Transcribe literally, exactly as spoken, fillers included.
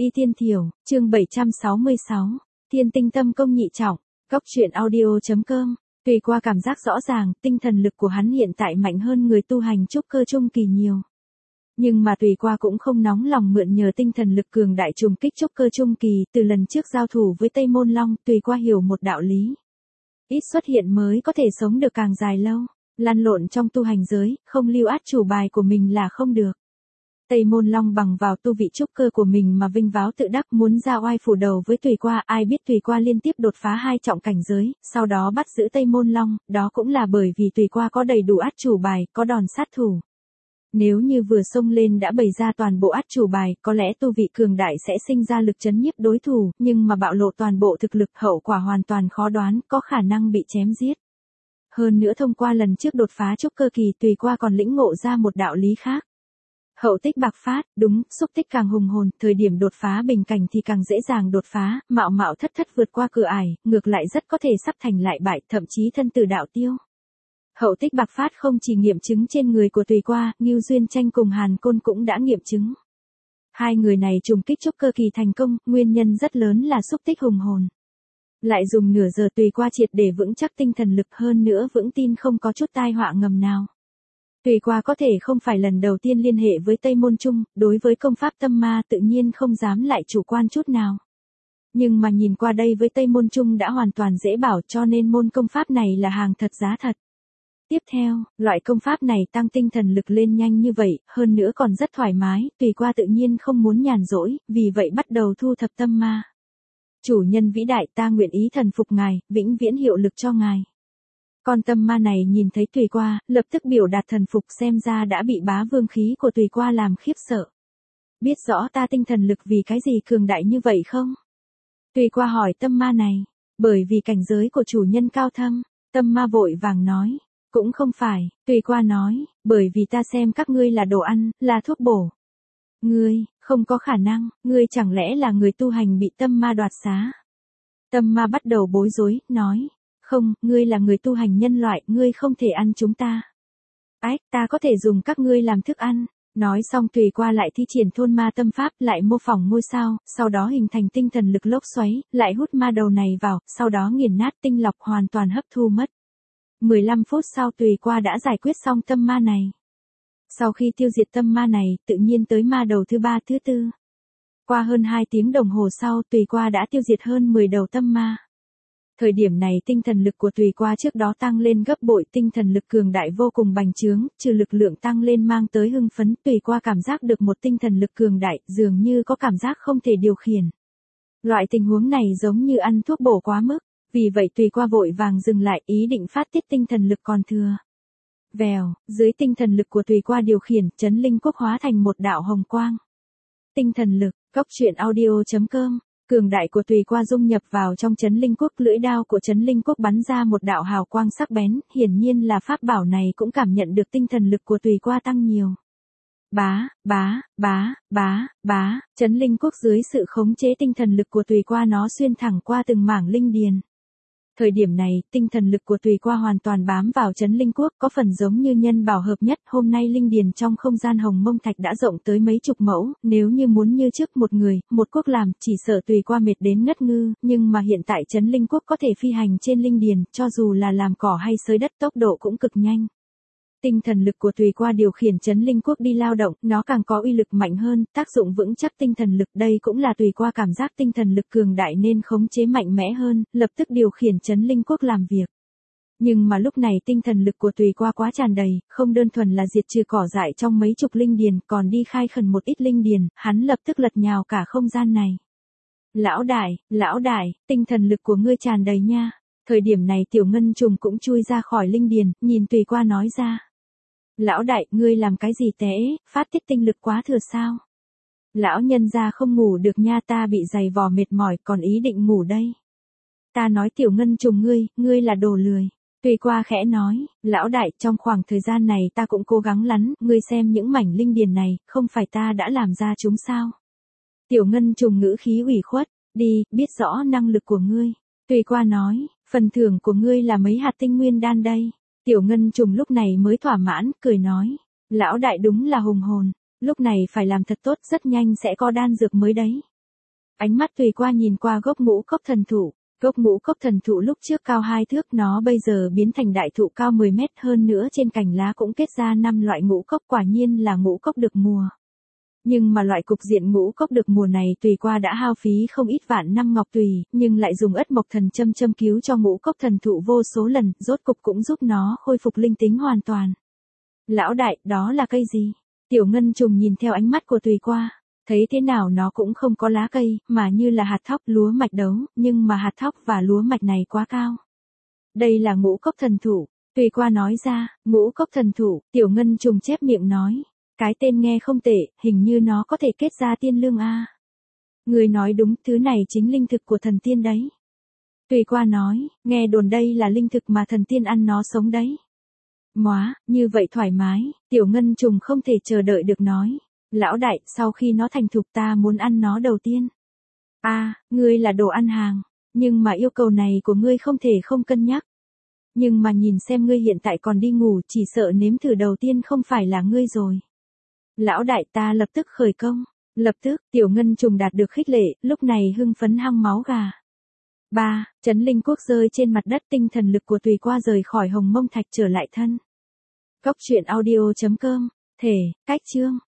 Y Thiên Thiểu, chương bảy trăm sáu mươi sáu, Thiên Tinh Tâm Công nhị trọng, Góc truyện audio.com. Tùy qua cảm giác rõ ràng, tinh thần lực của hắn hiện tại mạnh hơn người tu hành trúc cơ trung kỳ nhiều. Nhưng mà Tùy qua cũng không nóng lòng mượn nhờ tinh thần lực cường đại trùng kích trúc cơ trung kỳ, từ lần trước giao thủ với Tây Môn Long, Tùy qua hiểu một đạo lý. Ít xuất hiện mới có thể sống được càng dài lâu, lăn lộn trong tu hành giới, không lưu át chủ bài của mình là không được. Tây Môn Long bằng vào tu vị trúc cơ của mình mà vinh váo tự đắc muốn ra oai phủ đầu với Tùy qua, ai biết Tùy qua liên tiếp đột phá hai trọng cảnh giới, sau đó bắt giữ Tây Môn Long, đó cũng là bởi vì Tùy qua có đầy đủ át chủ bài, có đòn sát thủ. Nếu như vừa xông lên đã bày ra toàn bộ át chủ bài, có lẽ tu vị cường đại sẽ sinh ra lực chấn nhiếp đối thủ, nhưng mà bạo lộ toàn bộ thực lực hậu quả hoàn toàn khó đoán, có khả năng bị chém giết. Hơn nữa thông qua lần trước đột phá trúc cơ kỳ, Tùy qua còn lĩnh ngộ ra một đạo lý khác. Hậu tích bạc phát, đúng, xúc tích càng hùng hồn, thời điểm đột phá bình cảnh thì càng dễ dàng đột phá, mạo mạo thất thất vượt qua cửa ải, ngược lại rất có thể sắp thành lại bại, thậm chí thân tử đạo tiêu. Hậu tích bạc phát không chỉ nghiệm chứng trên người của Tùy qua, Ngưu Duyên Tranh cùng Hàn Côn cũng đã nghiệm chứng. Hai người này trùng kích trúc cơ kỳ thành công, nguyên nhân rất lớn là xúc tích hùng hồn. Lại dùng nửa giờ Tùy qua triệt để vững chắc tinh thần lực, hơn nữa vững tin không có chút tai họa ngầm nào. Tùy qua có thể không phải lần đầu tiên liên hệ với Tây Môn Trung, đối với công pháp tâm ma tự nhiên không dám lại chủ quan chút nào. Nhưng mà nhìn qua đây với Tây Môn Trung đã hoàn toàn dễ bảo, cho nên môn công pháp này là hàng thật giá thật. Tiếp theo, loại công pháp này tăng tinh thần lực lên nhanh như vậy, hơn nữa còn rất thoải mái, Tùy qua tự nhiên không muốn nhàn rỗi, vì vậy bắt đầu thu thập tâm ma. Chủ nhân vĩ đại, ta nguyện ý thần phục ngài, vĩnh viễn hiệu lực cho ngài. Con tâm ma này nhìn thấy Tùy qua, lập tức biểu đạt thần phục, xem ra đã bị bá vương khí của Tùy qua làm khiếp sợ. Biết rõ ta tinh thần lực vì cái gì cường đại như vậy không? Tùy qua hỏi tâm ma này, bởi vì cảnh giới của chủ nhân cao thâm, tâm ma vội vàng nói, cũng không phải, Tùy qua nói, bởi vì ta xem các ngươi là đồ ăn, là thuốc bổ. Ngươi, không có khả năng, ngươi chẳng lẽ là người tu hành bị tâm ma đoạt xá? Tâm ma bắt đầu bối rối, nói. Không, ngươi là người tu hành nhân loại, ngươi không thể ăn chúng ta. Ách, ta có thể dùng các ngươi làm thức ăn. Nói xong Tùy qua lại thi triển thôn ma tâm pháp, lại mô phỏng ngôi sao, sau đó hình thành tinh thần lực lốc xoáy, lại hút ma đầu này vào, sau đó nghiền nát tinh lọc hoàn toàn hấp thu mất. mười lăm phút sau Tùy qua đã giải quyết xong tâm ma này. Sau khi tiêu diệt tâm ma này, tự nhiên tới ma đầu thứ ba thứ tư. Qua hơn hai tiếng đồng hồ sau Tùy qua đã tiêu diệt hơn mười đầu tâm ma. Thời điểm này tinh thần lực của Tùy qua trước đó tăng lên gấp bội, tinh thần lực cường đại vô cùng bành trướng, trừ lực lượng tăng lên mang tới hưng phấn, Tùy qua cảm giác được một tinh thần lực cường đại, dường như có cảm giác không thể điều khiển. Loại tình huống này giống như ăn thuốc bổ quá mức, vì vậy Tùy qua vội vàng dừng lại, ý định phát tiết tinh thần lực còn thừa. Vèo, dưới tinh thần lực của Tùy qua điều khiển, chấn linh quốc hóa thành một đạo hồng quang. Tinh thần lực, Góc truyện audio.com. Cường đại của Tùy qua dung nhập vào trong chấn linh quốc, lưỡi đao của chấn linh quốc bắn ra một đạo hào quang sắc bén, hiển nhiên là pháp bảo này cũng cảm nhận được tinh thần lực của Tùy qua tăng nhiều. Bá, bá, bá, bá, bá, chấn linh quốc dưới sự khống chế tinh thần lực của Tùy qua nó xuyên thẳng qua từng mảng linh điền. Thời điểm này, tinh thần lực của Tùy qua hoàn toàn bám vào chấn linh quốc, có phần giống như nhân bảo hợp nhất, hôm nay linh điền trong không gian hồng mông thạch đã rộng tới mấy chục mẫu, nếu như muốn như trước một người, một quốc làm, chỉ sợ Tùy qua mệt đến ngất ngư, nhưng mà hiện tại chấn linh quốc có thể phi hành trên linh điền, cho dù là làm cỏ hay xới đất tốc độ cũng cực nhanh. Tinh thần lực của Tùy qua điều khiển chấn linh quốc đi lao động, nó càng có uy lực mạnh hơn, tác dụng vững chắc tinh thần lực, đây cũng là Tùy qua cảm giác tinh thần lực cường đại nên khống chế mạnh mẽ hơn, lập tức điều khiển chấn linh quốc làm việc. Nhưng mà lúc này tinh thần lực của Tùy qua quá tràn đầy, không đơn thuần là diệt trừ cỏ dại trong mấy chục linh điền, còn đi khai khẩn một ít linh điền, hắn lập tức lật nhào cả không gian này. Lão đại, lão đại, tinh thần lực của ngươi tràn đầy nha. Thời điểm này Tiểu Ngân Trùng cũng chui ra khỏi linh điền, nhìn Tùy qua nói ra. Lão đại, ngươi làm cái gì té, phát tiết tinh lực quá thừa sao? Lão nhân gia không ngủ được nha, ta bị giày vò mệt mỏi, còn ý định ngủ đây. Ta nói Tiểu Ngân Trùng ngươi, ngươi là đồ lười. Tùy qua khẽ nói, lão đại, trong khoảng thời gian này ta cũng cố gắng lắm, ngươi xem những mảnh linh điền này, không phải ta đã làm ra chúng sao? Tiểu Ngân Trùng ngữ khí ủy khuất, đi, biết rõ năng lực của ngươi. Tùy qua nói, phần thưởng của ngươi là mấy hạt tinh nguyên đan đây. Tiểu Ngân Trùng lúc này mới thỏa mãn, cười nói, lão đại đúng là hùng hồn, lúc này phải làm thật tốt, rất nhanh sẽ có đan dược mới đấy. Ánh mắt Tùy qua nhìn qua gốc ngũ cốc thần thụ. Gốc ngũ cốc thần thụ lúc trước cao hai thước, nó bây giờ biến thành đại thụ cao mười mét, hơn nữa trên cành lá cũng kết ra năm loại ngũ cốc, quả nhiên là ngũ cốc được mùa. Nhưng mà loại cục diện ngũ cốc được mùa này Tùy qua đã hao phí không ít vạn năm ngọc tùy, nhưng lại dùng ất mộc thần châm châm cứu cho ngũ cốc thần thụ vô số lần, rốt cục cũng giúp nó khôi phục linh tính hoàn toàn. Lão đại, đó là cây gì? Tiểu Ngân Trùng nhìn theo ánh mắt của Tùy qua, thấy thế nào nó cũng không có lá cây, mà như là hạt thóc lúa mạch đấu, nhưng mà hạt thóc và lúa mạch này quá cao. Đây là ngũ cốc thần thụ, Tùy qua nói ra. Ngũ cốc thần thụ, Tiểu Ngân Trùng chép miệng nói. Cái tên nghe không tệ, hình như nó có thể kết ra tiên lương a. Người nói đúng, thứ này chính linh thực của thần tiên đấy. Tùy qua nói, nghe đồn đây là linh thực mà thần tiên ăn nó sống đấy. Móa, như vậy thoải mái, Tiểu Ngân Trùng không thể chờ đợi được nói. Lão đại, sau khi nó thành thục ta muốn ăn nó đầu tiên. A, à, ngươi là đồ ăn hàng, nhưng mà yêu cầu này của ngươi không thể không cân nhắc. Nhưng mà nhìn xem ngươi hiện tại còn đi ngủ, chỉ sợ nếm thử đầu tiên không phải là ngươi rồi. Lão đại, ta lập tức khởi công. Lập tức, Tiểu Ngân Trùng đạt được khích lệ, lúc này hưng phấn hăng máu gà. ba. Chấn linh quốc rơi trên mặt đất, tinh thần lực của Tùy qua rời khỏi Hồng Mông Thạch trở lại thân. Cốc truyện audio chấm com. Thể, cách chương.